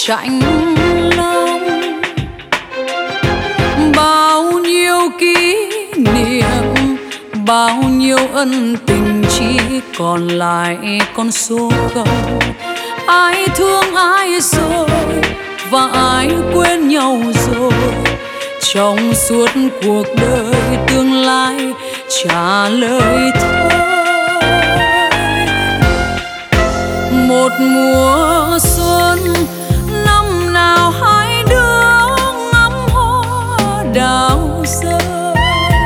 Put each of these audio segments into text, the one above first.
chạnh lòng. Bao nhiêu kỷ niệm, bao nhiêu ân tình chỉ còn lại con số không. Ai thương ai rồi và ai quên nhau rồi, trong suốt cuộc đời tương lai trả lời thôi. Một mùa xuân năm nào hai đứa ngắm hoa đào rơi,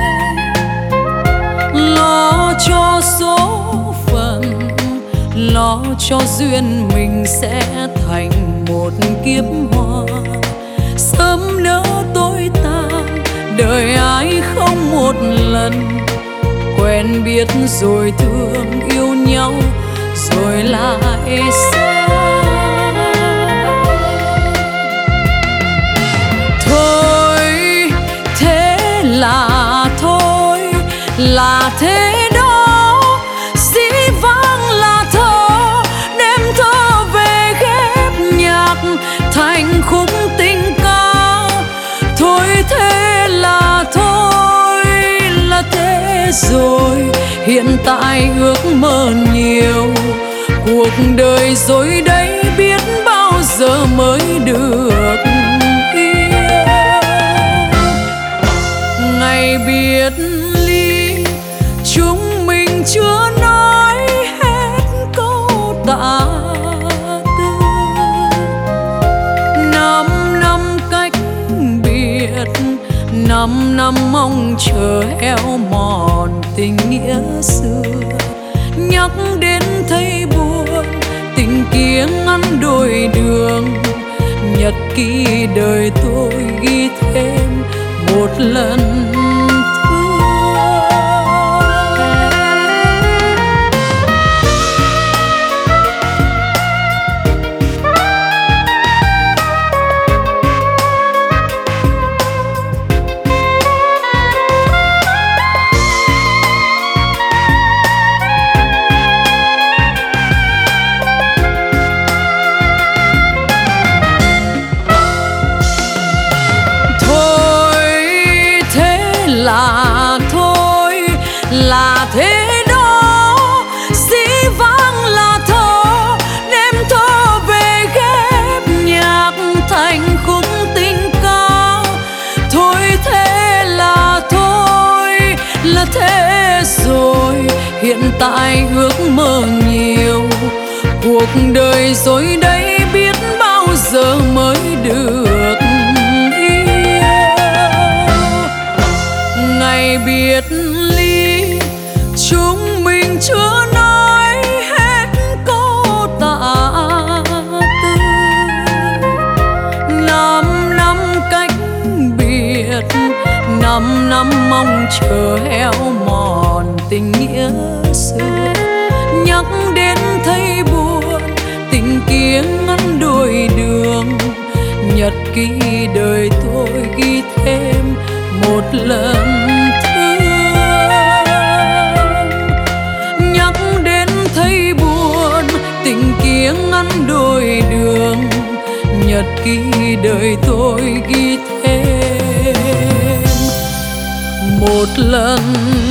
lo cho số phận, lo cho duyên mình sẽ thành một kiếp hoa. Sớm nỡ tối tàn, đời ai không một lần, quen biết rồi thương yêu nhau rồi lại xa. Thôi thế là thôi, là thế đó, dĩ vãng là thơ, đem thơ về ghép nhạc thành khúc tình ca. Thôi thế là thôi, là thế rồi, hiện tại ước mơ nhiều, cuộc đời rồi đây biết bao giờ mới được yêu. Ngày biệt ly chúng mình chưa nói hết câu tạ tư. 5 năm cách biệt, 5 năm mong chờ héo mòn tình nghĩa xưa. Nhắc đến thấy buồn, tình kia ngăn đôi đường. Nhật ký đời tôi ghi thêm một lần là thôi, là thế đó, dĩ vãng là thơ, đem thơ về ghép nhạc thành khúc tình ca. Thôi thế là thôi, là thế rồi, hiện tại ước mơ nhiều, cuộc đời rồi đây biết bao giờ mới được. Ngày biệt ly chúng mình chưa nói hết câu tạ tư. 5 năm cách biệt, 5 năm mong chờ héo mòn tình nghĩa xưa. Nhắc đến thấy buồn, tình kia ngăn đôi đường. Nhật ký đời tôi ghi thêm một lần thương. Nhắc đến thấy buồn, tình kia ngăn đôi đường. Nhật ký đời tôi ghi thêm một lần